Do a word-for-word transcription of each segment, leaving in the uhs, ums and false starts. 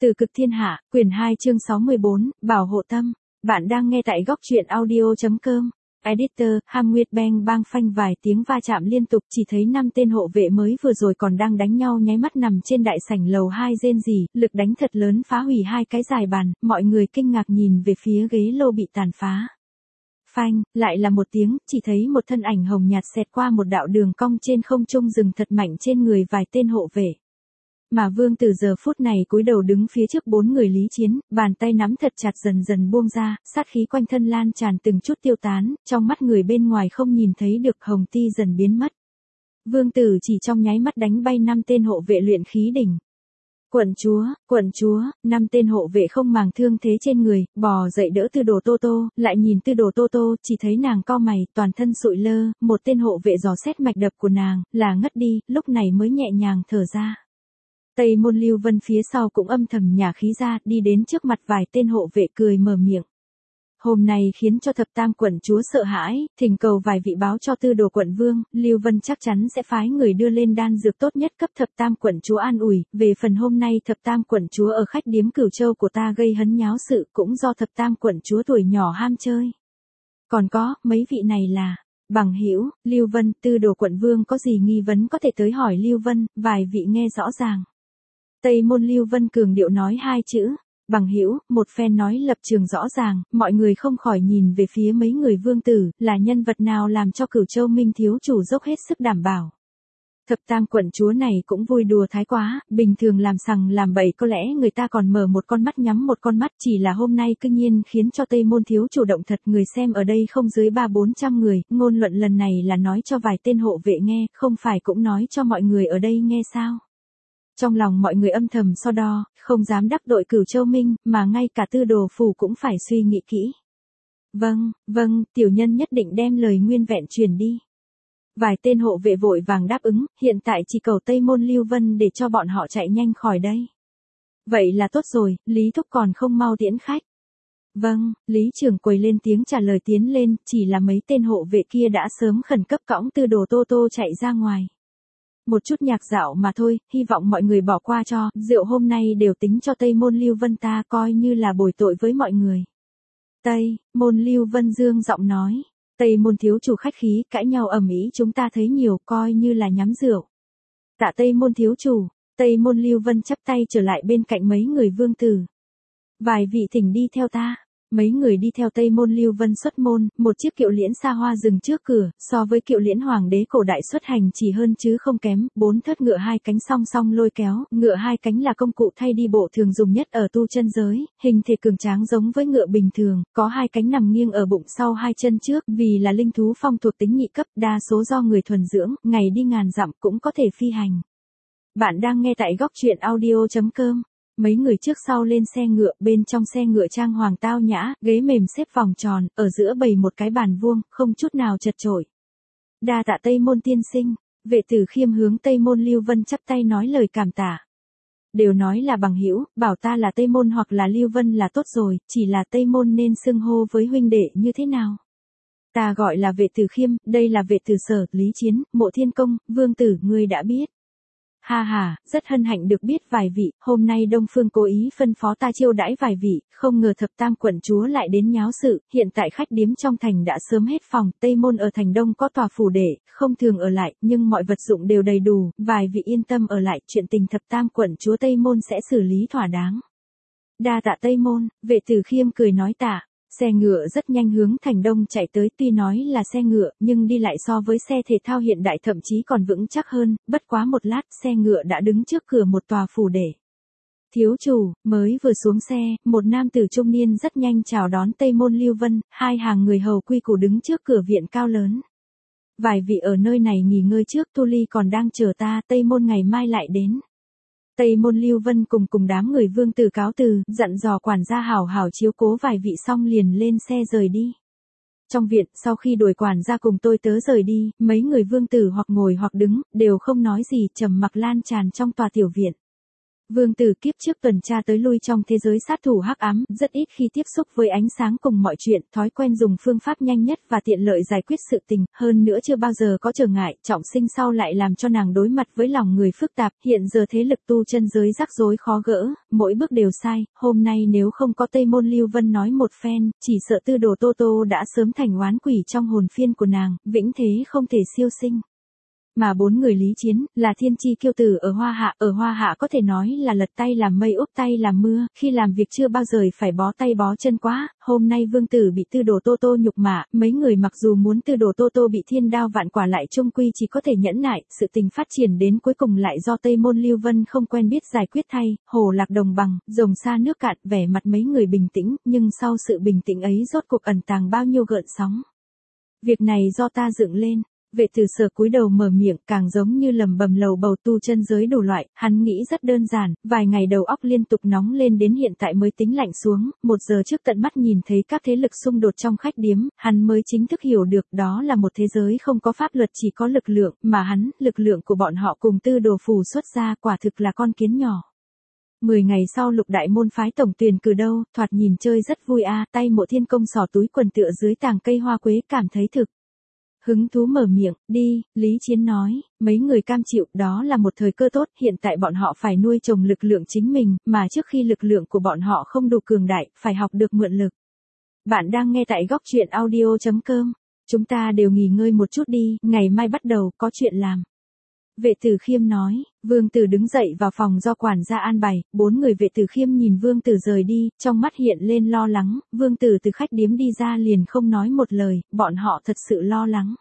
Từ cực thiên hạ, quyển hai chương sáu mươi bốn, Bảo hộ tâm. Bạn đang nghe tại góc truyện audio.com. Editor, Ham Nguyệt Bang bang phanh vài tiếng va chạm liên tục, chỉ thấy năm tên hộ vệ mới vừa rồi còn đang đánh nhau nháy mắt nằm trên đại sảnh lầu hai rên rỉ, lực đánh thật lớn phá hủy hai cái dài bàn, mọi người kinh ngạc nhìn về phía ghế lô bị tàn phá. Phanh, lại là một tiếng, chỉ thấy một thân ảnh hồng nhạt xẹt qua một đạo đường cong trên không trung dừng thật mạnh trên người vài tên hộ vệ. Mà Vương Tử giờ phút này cúi đầu đứng phía trước bốn người Lý Chiến, bàn tay nắm thật chặt dần dần buông ra, sát khí quanh thân lan tràn từng chút tiêu tán, trong mắt người bên ngoài không nhìn thấy được hồng ti dần biến mất. Vương Tử chỉ trong nháy mắt đánh bay năm tên hộ vệ luyện khí đỉnh. Quận chúa, quận chúa, năm tên hộ vệ không màng thương thế trên người, bò dậy đỡ Tư Đồ Tô Tô, lại nhìn Tư Đồ Tô Tô, chỉ thấy nàng cau mày, toàn thân sụi lơ, một tên hộ vệ dò xét mạch đập của nàng, là ngất đi, lúc này mới nhẹ nhàng thở ra. Tây Môn Lưu Vân phía sau cũng âm thầm nhả khí ra, đi đến trước mặt vài tên hộ vệ cười mở miệng. Hôm nay khiến cho thập tam quận chúa sợ hãi, thỉnh cầu vài vị báo cho Tư Đồ quận vương, Lưu Vân chắc chắn sẽ phái người đưa lên đan dược tốt nhất cấp thập tam quận chúa an ủi, về phần hôm nay thập tam quận chúa ở khách điếm Cửu Châu của ta gây hấn nháo sự cũng do thập tam quận chúa tuổi nhỏ ham chơi. Còn có, mấy vị này là bằng hữu, Lưu Vân, Tư Đồ quận vương có gì nghi vấn có thể tới hỏi Lưu Vân, vài vị nghe rõ ràng. Tây Môn Lưu Vân cường điệu nói hai chữ, bằng hữu, một phen nói lập trường rõ ràng, mọi người không khỏi nhìn về phía mấy người Vương Tử, là nhân vật nào làm cho Cửu Châu Minh thiếu chủ dốc hết sức đảm bảo. Thập tam quận chúa này cũng vui đùa thái quá, bình thường làm sằng làm bậy có lẽ người ta còn mở một con mắt nhắm một con mắt, chỉ là hôm nay cư nhiên khiến cho Tây Môn thiếu chủ động thật, người xem ở đây không dưới ba bốn trăm người, ngôn luận lần này là nói cho vài tên hộ vệ nghe, không phải cũng nói cho mọi người ở đây nghe sao. Trong lòng mọi người âm thầm so đo, không dám đắc tội Cửu Châu Minh, mà ngay cả Tư Đồ phủ cũng phải suy nghĩ kỹ. Vâng, vâng, tiểu nhân nhất định đem lời nguyên vẹn truyền đi. Vài tên hộ vệ vội vàng đáp ứng, hiện tại chỉ cầu Tây Môn Lưu Vân để cho bọn họ chạy nhanh khỏi đây. Vậy là tốt rồi, Lý Thúc còn không mau tiễn khách. Vâng, Lý Trưởng quầy lên tiếng trả lời tiến lên, chỉ là mấy tên hộ vệ kia đã sớm khẩn cấp cõng Tư Đồ Tô Tô chạy ra ngoài. Một chút nhạc dạo mà thôi, hy vọng mọi người bỏ qua cho, rượu hôm nay đều tính cho Tây Môn Lưu Vân ta coi như là bồi tội với mọi người. Tây Môn Lưu Vân dương giọng nói, Tây Môn thiếu chủ khách khí, cãi nhau ầm ĩ chúng ta thấy nhiều, coi như là nhắm rượu. Tạ Tây Môn thiếu chủ, Tây Môn Lưu Vân chắp tay trở lại bên cạnh mấy người Vương Tử. Vài vị thỉnh đi theo ta. Mấy người đi theo Tây Môn Lưu Vân xuất môn, một chiếc kiệu liễn xa hoa dừng trước cửa, so với kiệu liễn hoàng đế cổ đại xuất hành chỉ hơn chứ không kém, bốn thớt ngựa hai cánh song song lôi kéo, ngựa hai cánh là công cụ thay đi bộ thường dùng nhất ở tu chân giới, hình thể cường tráng giống với ngựa bình thường, có hai cánh nằm nghiêng ở bụng sau hai chân trước, vì là linh thú phong thuộc tính nhị cấp, đa số do người thuần dưỡng, ngày đi ngàn dặm cũng có thể phi hành. Bạn đang nghe tại góc truyện audio.com. Mấy người trước sau lên xe ngựa, bên trong xe ngựa trang hoàng tao nhã, ghế mềm xếp vòng tròn, ở giữa bày một cái bàn vuông, không chút nào chật chội. Đa tạ Tây Môn tiên sinh, Vệ Tử Khiêm hướng Tây Môn Lưu Vân chắp tay nói lời cảm tạ. Đều nói là bằng hữu, bảo ta là Tây Môn hoặc là Lưu Vân là tốt rồi, chỉ là Tây Môn nên xưng hô với huynh đệ như thế nào? Ta gọi là Vệ Tử Khiêm, đây là Vệ Tử Sở, Lý Chiến, Mộ Thiên Công, Vương Tử, ngươi đã biết. Ha ha, rất hân hạnh được biết vài vị, hôm nay Đông Phương cố ý phân phó ta chiêu đãi vài vị, không ngờ thập tam quận chúa lại đến nháo sự, hiện tại khách điếm trong thành đã sớm hết phòng, Tây Môn ở thành Đông có tòa phủ để, không thường ở lại, nhưng mọi vật dụng đều đầy đủ, vài vị yên tâm ở lại, chuyện tình thập tam quận chúa Tây Môn sẽ xử lý thỏa đáng. Đa tạ Tây Môn, Vệ Tử Khiêm cười nói tạ. Xe ngựa rất nhanh hướng thành Đông chạy tới, tuy nói là xe ngựa, nhưng đi lại so với xe thể thao hiện đại thậm chí còn vững chắc hơn, bất quá một lát, xe ngựa đã đứng trước cửa một tòa phủ để. Thiếu chủ, mới vừa xuống xe, một nam tử trung niên rất nhanh chào đón Tây Môn Lưu Vân, hai hàng người hầu quy củ đứng trước cửa viện cao lớn. Vài vị ở nơi này nghỉ ngơi trước, Tu Ly còn đang chờ ta, Tây Môn ngày mai lại đến. Tây Môn Lưu Vân cùng cùng đám người Vương Tử cáo từ, dặn dò quản gia hảo hảo chiếu cố vài vị xong liền lên xe rời đi. Trong viện, sau khi đuổi quản gia cùng tôi tớ rời đi, mấy người Vương Tử hoặc ngồi hoặc đứng, đều không nói gì, trầm mặc lan tràn trong tòa tiểu viện. Vương Tử kiếp trước tuần tra tới lui trong thế giới sát thủ hắc ám, rất ít khi tiếp xúc với ánh sáng cùng mọi chuyện, thói quen dùng phương pháp nhanh nhất và tiện lợi giải quyết sự tình, hơn nữa chưa bao giờ có trở ngại, trọng sinh sau lại làm cho nàng đối mặt với lòng người phức tạp, hiện giờ thế lực tu chân giới rắc rối khó gỡ, mỗi bước đều sai, hôm nay nếu không có Tây Môn Lưu Vân nói một phen, chỉ sợ Tư Đồ Tô Tô đã sớm thành oán quỷ trong hồn phiên của nàng, vĩnh thế không thể siêu sinh. Mà bốn người Lý Chiến, là thiên chi kiêu tử ở Hoa Hạ, ở Hoa Hạ có thể nói là lật tay làm mây úp tay làm mưa, khi làm việc chưa bao giờ phải bó tay bó chân quá, hôm nay Vương Tử bị Tư Đồ Tô Tô nhục mạ, mấy người mặc dù muốn Tư Đồ Tô Tô bị thiên đao vạn quả lại chung quy chỉ có thể nhẫn nại, sự tình phát triển đến cuối cùng lại do Tây Môn Lưu Vân không quen biết giải quyết thay, hồ lạc đồng bằng, rồng xa nước cạn, vẻ mặt mấy người bình tĩnh, nhưng sau sự bình tĩnh ấy rốt cuộc ẩn tàng bao nhiêu gợn sóng. Việc này do ta dựng lên. Vệ Tử Sở cúi đầu mở miệng, càng giống như lầm bầm lầu bầu tu chân giới đủ loại, hắn nghĩ rất đơn giản, vài ngày đầu óc liên tục nóng lên đến hiện tại mới tính lạnh xuống, một giờ trước tận mắt nhìn thấy các thế lực xung đột trong khách điếm, hắn mới chính thức hiểu được đó là một thế giới không có pháp luật chỉ có lực lượng, mà hắn, lực lượng của bọn họ cùng Tư Đồ Phủ xuất ra quả thực là con kiến nhỏ. Mười ngày sau Lục Đại Môn phái tổng tuyển cử đâu, thoạt nhìn chơi rất vui a, tay Mộ Thiên Công xỏ túi quần tựa dưới tàng cây hoa quế cảm thấy thực hứng thú mở miệng, đi, Lý Chiến nói, mấy người cam chịu, đó là một thời cơ tốt, hiện tại bọn họ phải nuôi trồng lực lượng chính mình, mà trước khi lực lượng của bọn họ không đủ cường đại, phải học được mượn lực. Bạn đang nghe tại góc truyện audio chấm com, chúng ta đều nghỉ ngơi một chút đi, ngày mai bắt đầu, có chuyện làm. Vệ Tử Khiêm nói, Vương Tử đứng dậy vào phòng do quản gia an bày, bốn người Vệ Tử Khiêm nhìn Vương Tử rời đi, trong mắt hiện lên lo lắng, Vương Tử từ khách điếm đi ra liền không nói một lời, bọn họ thật sự lo lắng.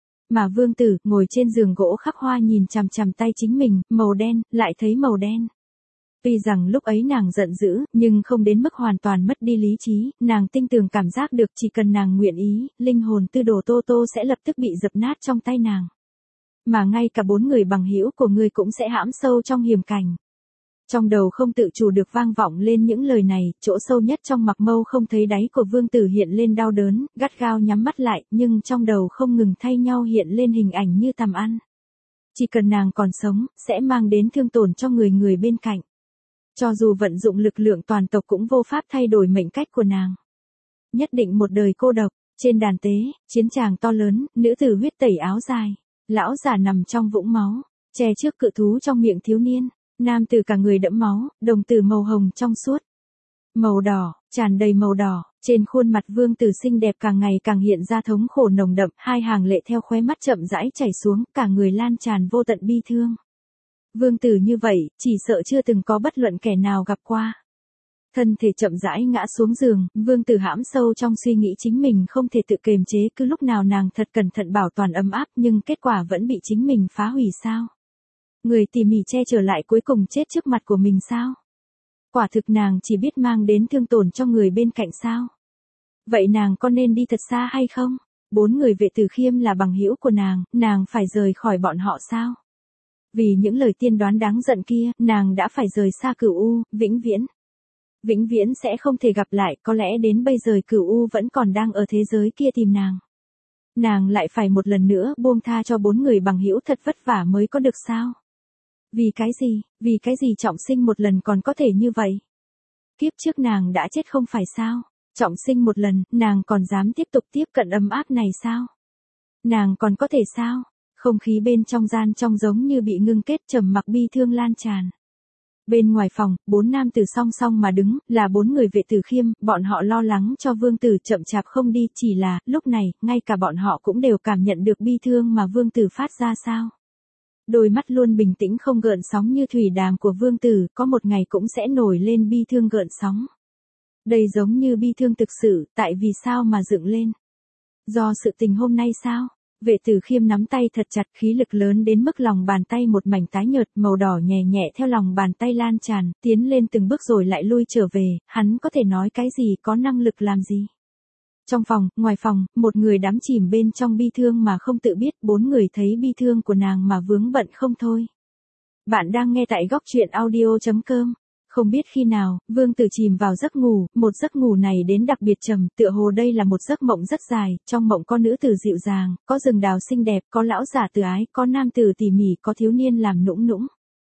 Mà Vương Tử, ngồi trên giường gỗ khắc hoa nhìn chằm chằm tay chính mình, màu đen, lại thấy màu đen. Tuy rằng lúc ấy nàng giận dữ, nhưng không đến mức hoàn toàn mất đi lý trí, nàng tinh tường cảm giác được chỉ cần nàng nguyện ý, linh hồn Tư Đồ Tô Tô sẽ lập tức bị dập nát trong tay nàng. Mà ngay cả bốn người bằng hữu của ngươi cũng sẽ hãm sâu trong hiểm cảnh. Trong đầu không tự chủ được vang vọng lên những lời này, chỗ sâu nhất trong mặc mâu không thấy đáy của Vương Tử hiện lên đau đớn, gắt gao nhắm mắt lại, nhưng trong đầu không ngừng thay nhau hiện lên hình ảnh như tầm ăn. Chỉ cần nàng còn sống, sẽ mang đến thương tổn cho người người bên cạnh. Cho dù vận dụng lực lượng toàn tộc cũng vô pháp thay đổi mệnh cách của nàng. Nhất định một đời cô độc, trên đàn tế, chiến tràng to lớn, nữ tử huyết tẩy áo dài. Lão già nằm trong vũng máu, che trước cự thú trong miệng thiếu niên, nam tử cả người đẫm máu, đồng tử màu hồng trong suốt. Màu đỏ, tràn đầy màu đỏ, trên khuôn mặt Vương Tử xinh đẹp càng ngày càng hiện ra thống khổ nồng đậm, hai hàng lệ theo khóe mắt chậm rãi chảy xuống, cả người lan tràn vô tận bi thương. Vương Tử như vậy, chỉ sợ chưa từng có bất luận kẻ nào gặp qua. Thân thể chậm rãi ngã xuống giường, Vương Tử hãm sâu trong suy nghĩ chính mình không thể tự kiềm chế, cứ lúc nào nàng thật cẩn thận bảo toàn ấm áp nhưng kết quả vẫn bị chính mình phá hủy sao? Người tỉ mỉ che chở lại cuối cùng chết trước mặt của mình sao? Quả thực nàng chỉ biết mang đến thương tổn cho người bên cạnh sao? Vậy nàng có nên đi thật xa hay không? Bốn người Vệ Tử Khiêm là bằng hữu của nàng, nàng phải rời khỏi bọn họ sao? Vì những lời tiên đoán đáng giận kia, nàng đã phải rời xa Cửu U, vĩnh viễn. Vĩnh viễn sẽ không thể gặp lại, có lẽ đến bây giờ Cửu U vẫn còn đang ở thế giới kia tìm nàng. Nàng lại phải một lần nữa buông tha cho bốn người bằng hữu thật vất vả mới có được sao? Vì cái gì, vì cái gì trọng sinh một lần còn có thể như vậy? Kiếp trước nàng đã chết không phải sao? Trọng sinh một lần, nàng còn dám tiếp tục tiếp cận ấm áp này sao? Nàng còn có thể sao? Không khí bên trong gian trong giống như bị ngưng kết, trầm mặc bi thương lan tràn. Bên ngoài phòng, bốn nam tử song song mà đứng, là bốn người Vệ Tử Khiêm, bọn họ lo lắng cho Vương Tử chậm chạp không đi, chỉ là, lúc này, ngay cả bọn họ cũng đều cảm nhận được bi thương mà Vương Tử phát ra sao. Đôi mắt luôn bình tĩnh không gợn sóng như thủy đàm của Vương Tử, có một ngày cũng sẽ nổi lên bi thương gợn sóng. Đây giống như bi thương thực sự, tại vì sao mà dựng lên? Do sự tình hôm nay sao? Vệ Tử Khiêm nắm tay thật chặt, khí lực lớn đến mức lòng bàn tay một mảnh tái nhợt, màu đỏ nhẹ nhẹ theo lòng bàn tay lan tràn, tiến lên từng bước rồi lại lui trở về, hắn có thể nói cái gì, có năng lực làm gì. Trong phòng, ngoài phòng, một người đắm chìm bên trong bi thương mà không tự biết, bốn người thấy bi thương của nàng mà vướng bận không thôi. Bạn đang nghe tại góc truyện audio chấm com. Không biết khi nào, Vương Tử chìm vào giấc ngủ, một giấc ngủ này đến đặc biệt trầm, tựa hồ đây là một giấc mộng rất dài, trong mộng có nữ tử dịu dàng, có rừng đào xinh đẹp, có lão giả từ ái, có nam tử tỉ mỉ, có thiếu niên làm nũng nũng.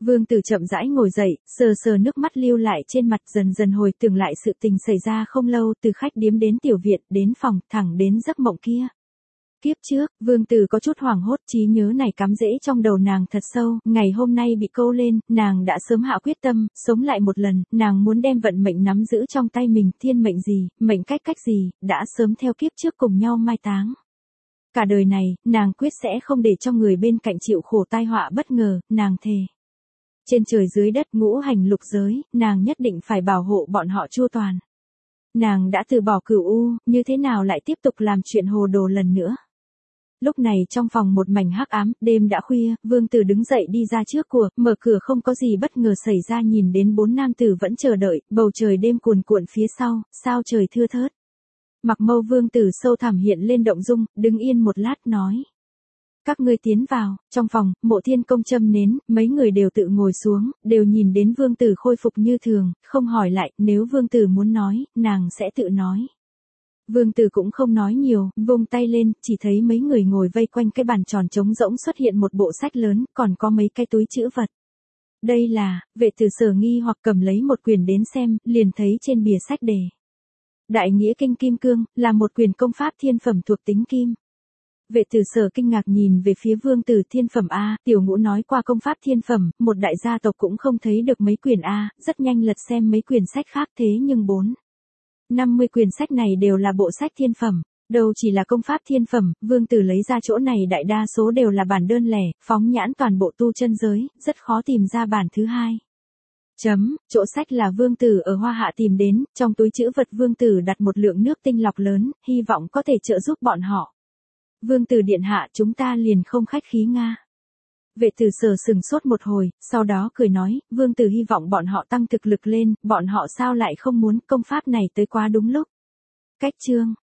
Vương Tử chậm rãi ngồi dậy, sờ sờ nước mắt lưu lại trên mặt, dần dần hồi tưởng lại sự tình xảy ra không lâu, từ khách điếm đến tiểu viện, đến phòng, thẳng đến giấc mộng kia. Kiếp trước, Vương Tử có chút hoảng hốt, trí nhớ này cắm rễ trong đầu nàng thật sâu, ngày hôm nay bị câu lên, nàng đã sớm hạ quyết tâm, sống lại một lần, nàng muốn đem vận mệnh nắm giữ trong tay mình, thiên mệnh gì, mệnh cách cách gì, đã sớm theo kiếp trước cùng nhau mai táng. Cả đời này, nàng quyết sẽ không để cho người bên cạnh chịu khổ tai họa bất ngờ, nàng thề. Trên trời dưới đất ngũ hành lục giới, nàng nhất định phải bảo hộ bọn họ chu toàn. Nàng đã từ bỏ cửu u, như thế nào lại tiếp tục làm chuyện hồ đồ lần nữa. Lúc này trong phòng một mảnh hắc ám, đêm đã khuya, Vương Tử đứng dậy đi ra trước cửa, mở cửa không có gì bất ngờ xảy ra, nhìn đến bốn nam tử vẫn chờ đợi, bầu trời đêm cuồn cuộn phía sau, sao trời thưa thớt. Mặc mâu Vương Tử sâu thẳm hiện lên động dung, đứng yên một lát nói. Các ngươi tiến vào, trong phòng, Mộ Thiên Công châm nến, mấy người đều tự ngồi xuống, đều nhìn đến Vương Tử khôi phục như thường, không hỏi lại, nếu Vương Tử muốn nói, nàng sẽ tự nói. Vương Tử cũng không nói nhiều, vung tay lên, chỉ thấy mấy người ngồi vây quanh cái bàn tròn trống rỗng, xuất hiện một bộ sách lớn, còn có mấy cái túi trữ vật. Đây là, Vệ Tử Sở nghi hoặc cầm lấy một quyển đến xem, liền thấy trên bìa sách đề. Đại Nghĩa Kinh Kim Cương, là một quyển công pháp thiên phẩm thuộc tính kim. Vệ Tử Sở kinh ngạc nhìn về phía Vương Tử, thiên phẩm A, Tiểu Ngũ nói qua công pháp thiên phẩm, một đại gia tộc cũng không thấy được mấy quyển A, rất nhanh lật xem mấy quyển sách khác, thế nhưng bốn. năm mươi quyển sách này đều là bộ sách thiên phẩm, đâu chỉ là công pháp thiên phẩm, Vương Tử lấy ra chỗ này đại đa số đều là bản đơn lẻ, phóng nhãn toàn bộ tu chân giới, rất khó tìm ra bản thứ hai. Chấm, chỗ sách là Vương Tử ở Hoa Hạ tìm đến, trong túi trữ vật Vương Tử đặt một lượng nước tinh lọc lớn, hy vọng có thể trợ giúp bọn họ. Vương Tử điện hạ, chúng ta liền không khách khí nga. Vệ Tử Sở sừng sốt một hồi, sau đó cười nói, Vương Tử hy vọng bọn họ tăng thực lực lên, bọn họ sao lại không muốn, công pháp này tới quá đúng lúc. Cách chương